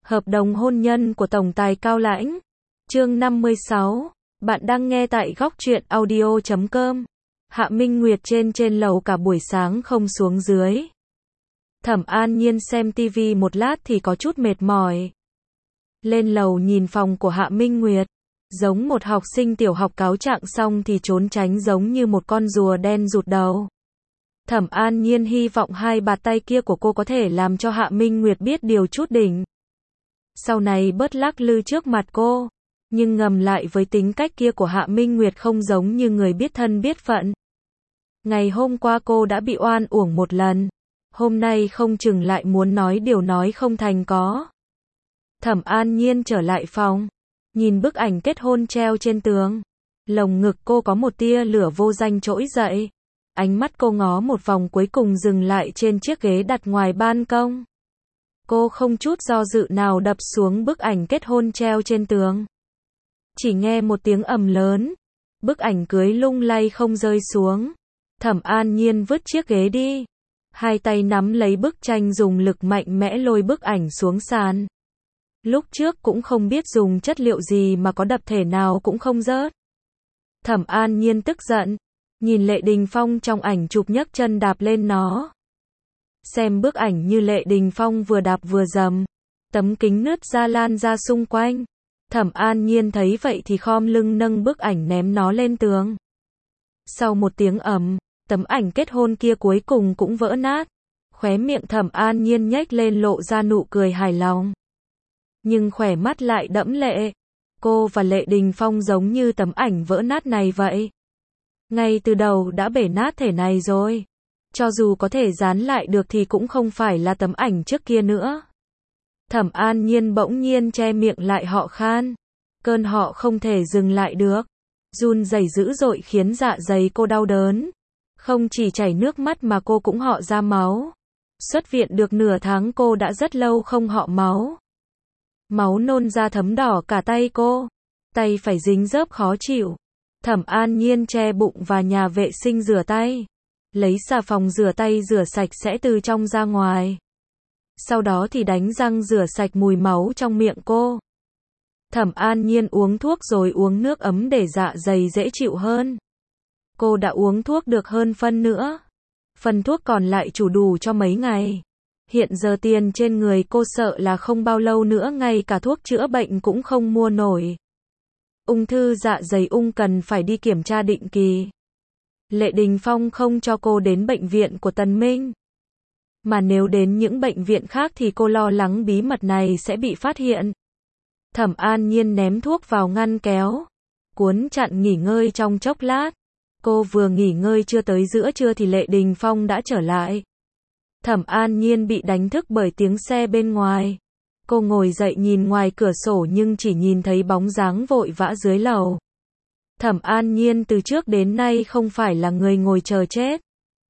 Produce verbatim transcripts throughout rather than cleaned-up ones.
Hợp đồng hôn nhân của tổng tài Cao Lãnh. Chương năm mươi sáu. Bạn đang nghe tại góc truyện audio chấm com. Hạ Minh Nguyệt trên trên lầu cả buổi sáng không xuống dưới. Thẩm An Nhiên xem tivi một lát thì có chút mệt mỏi. Lên lầu nhìn phòng của Hạ Minh Nguyệt, giống một học sinh tiểu học cáo trạng xong thì trốn tránh giống như một con rùa đen rụt đầu. Thẩm An Nhiên hy vọng hai bàn tay kia của cô có thể làm cho Hạ Minh Nguyệt biết điều chút đỉnh. Sau này bớt lắc lư trước mặt cô, nhưng ngầm lại với tính cách kia của Hạ Minh Nguyệt không giống như người biết thân biết phận. Ngày hôm qua cô đã bị oan uổng một lần, hôm nay không chừng lại muốn nói điều nói không thành có. Thẩm An Nhiên trở lại phòng, nhìn bức ảnh kết hôn treo trên tường. Lồng ngực cô có một tia lửa vô danh trỗi dậy. Ánh mắt cô ngó một vòng cuối cùng dừng lại trên chiếc ghế đặt ngoài ban công. Cô không chút do dự nào đập xuống bức ảnh kết hôn treo trên tường. Chỉ nghe một tiếng ầm lớn, bức ảnh cưới lung lay không rơi xuống. Thẩm An Nhiên vứt chiếc ghế đi, hai tay nắm lấy bức tranh dùng lực mạnh mẽ lôi bức ảnh xuống sàn. Lúc trước cũng không biết dùng chất liệu gì mà có đập thể nào cũng không rớt. Thẩm An Nhiên tức giận, nhìn Lệ Đình Phong trong ảnh chụp nhấc chân đạp lên nó. Xem bức ảnh như Lệ Đình Phong vừa đạp vừa dầm, tấm kính nứt ra lan ra xung quanh. Thẩm An Nhiên thấy vậy thì khom lưng nâng bức ảnh ném nó lên tường. Sau một tiếng ầm, tấm ảnh kết hôn kia cuối cùng cũng vỡ nát. Khóe miệng Thẩm An Nhiên nhếch lên lộ ra nụ cười hài lòng. Nhưng khóe mắt lại đẫm lệ. Cô và Lệ Đình Phong giống như tấm ảnh vỡ nát này vậy. Ngay từ đầu đã bể nát thể này rồi. Cho dù có thể dán lại được thì cũng không phải là tấm ảnh trước kia nữa. Thẩm An Nhiên bỗng nhiên che miệng lại họ khan. Cơn họ không thể dừng lại được. Run rẩy dữ dội khiến dạ dày cô đau đớn. Không chỉ chảy nước mắt mà cô cũng họ ra máu. Xuất viện được nửa tháng cô đã rất lâu không họ máu. Máu nôn ra thấm đỏ cả tay cô. Tay phải dính dớp khó chịu. Thẩm An Nhiên che bụng và nhà vệ sinh rửa tay. Lấy xà phòng rửa tay rửa sạch sẽ từ trong ra ngoài. Sau đó thì đánh răng rửa sạch mùi máu trong miệng cô. Thẩm An Nhiên uống thuốc rồi uống nước ấm để dạ dày dễ chịu hơn. Cô đã uống thuốc được hơn phân nữa. Phần thuốc còn lại chủ đủ cho mấy ngày. Hiện giờ tiền trên người cô sợ là không bao lâu nữa ngay cả thuốc chữa bệnh cũng không mua nổi. Ung thư dạ dày ung cần phải đi kiểm tra định kỳ. Lệ Đình Phong không cho cô đến bệnh viện của Tần Minh. Mà nếu đến những bệnh viện khác thì cô lo lắng bí mật này sẽ bị phát hiện. Thẩm An Nhiên ném thuốc vào ngăn kéo, cuốn chặn nghỉ ngơi trong chốc lát. Cô vừa nghỉ ngơi chưa tới giữa trưa thì Lệ Đình Phong đã trở lại. Thẩm An Nhiên bị đánh thức bởi tiếng xe bên ngoài. Cô ngồi dậy nhìn ngoài cửa sổ nhưng chỉ nhìn thấy bóng dáng vội vã dưới lầu. Thẩm An Nhiên từ trước đến nay không phải là người ngồi chờ chết.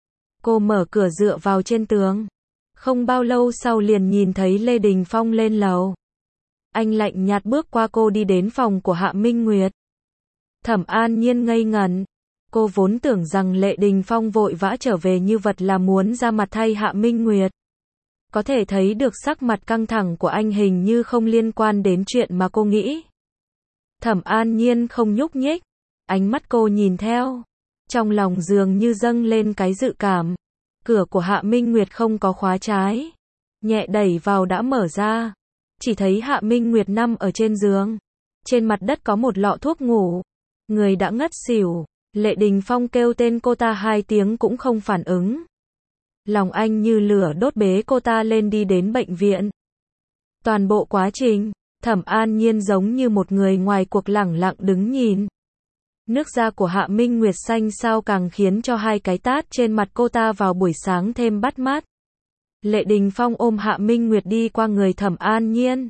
Cô mở cửa dựa vào trên tường. Không bao lâu sau liền nhìn thấy Lê Đình Phong lên lầu. Anh lạnh nhạt bước qua cô đi đến phòng của Hạ Minh Nguyệt. Thẩm An Nhiên ngây ngẩn. Cô vốn tưởng rằng Lệ Đình Phong vội vã trở về như vật là muốn ra mặt thay Hạ Minh Nguyệt. Có thể thấy được sắc mặt căng thẳng của anh hình như không liên quan đến chuyện mà cô nghĩ. Thẩm An Nhiên không nhúc nhích. Ánh mắt cô nhìn theo. Trong lòng dường như dâng lên cái dự cảm. Cửa của Hạ Minh Nguyệt không có khóa trái. Nhẹ đẩy vào đã mở ra. Chỉ thấy Hạ Minh Nguyệt nằm ở trên giường. Trên mặt đất có một lọ thuốc ngủ. Người đã ngất xỉu. Lệ Đình Phong kêu tên cô ta hai tiếng cũng không phản ứng. Lòng anh như lửa đốt bế cô ta lên đi đến bệnh viện. Toàn bộ quá trình, Thẩm An Nhiên giống như một người ngoài cuộc lẳng lặng đứng nhìn. Nước da của Hạ Minh Nguyệt xanh xao càng khiến cho hai cái tát trên mặt cô ta vào buổi sáng thêm bắt mắt. Lệ Đình Phong ôm Hạ Minh Nguyệt đi qua người Thẩm An Nhiên.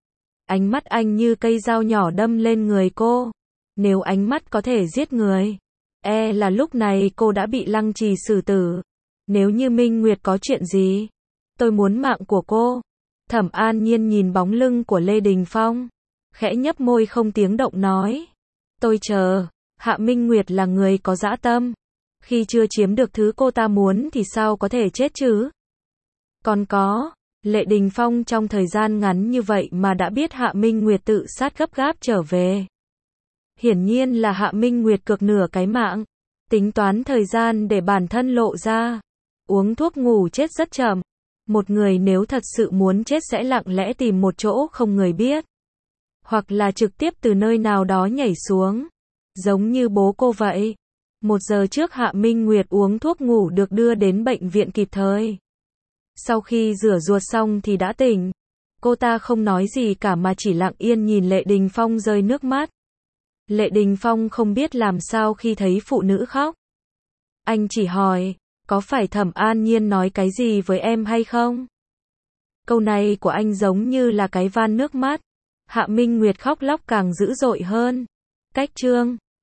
Ánh mắt anh như cây dao nhỏ đâm lên người cô. Nếu ánh mắt có thể giết người, e là lúc này cô đã bị lăng trì xử tử. Nếu như Minh Nguyệt có chuyện gì, tôi muốn mạng của cô. Thẩm An Nhiên nhìn bóng lưng của Lê Đình Phong, khẽ nhấp môi không tiếng động nói. Tôi chờ. Hạ Minh Nguyệt là người có dã tâm. Khi chưa chiếm được thứ cô ta muốn thì sao có thể chết chứ? Còn có, Lệ Đình Phong trong thời gian ngắn như vậy mà đã biết Hạ Minh Nguyệt tự sát gấp gáp trở về. Hiển nhiên là Hạ Minh Nguyệt cược nửa cái mạng, tính toán thời gian để bản thân lộ ra. Uống thuốc ngủ chết rất chậm. Một người nếu thật sự muốn chết sẽ lặng lẽ tìm một chỗ không người biết. Hoặc là trực tiếp từ nơi nào đó nhảy xuống. Giống như bố cô vậy. Một giờ trước Hạ Minh Nguyệt uống thuốc ngủ được đưa đến bệnh viện kịp thời. Sau khi rửa ruột xong thì đã tỉnh. Cô ta không nói gì cả mà chỉ lặng yên nhìn Lệ Đình Phong rơi nước mắt. Lệ Đình Phong không biết làm sao khi thấy phụ nữ khóc. Anh chỉ hỏi, có phải Thẩm An Nhiên nói cái gì với em hay không? Câu này của anh giống như là cái van nước mắt. Hạ Minh Nguyệt khóc lóc càng dữ dội hơn. Cách chương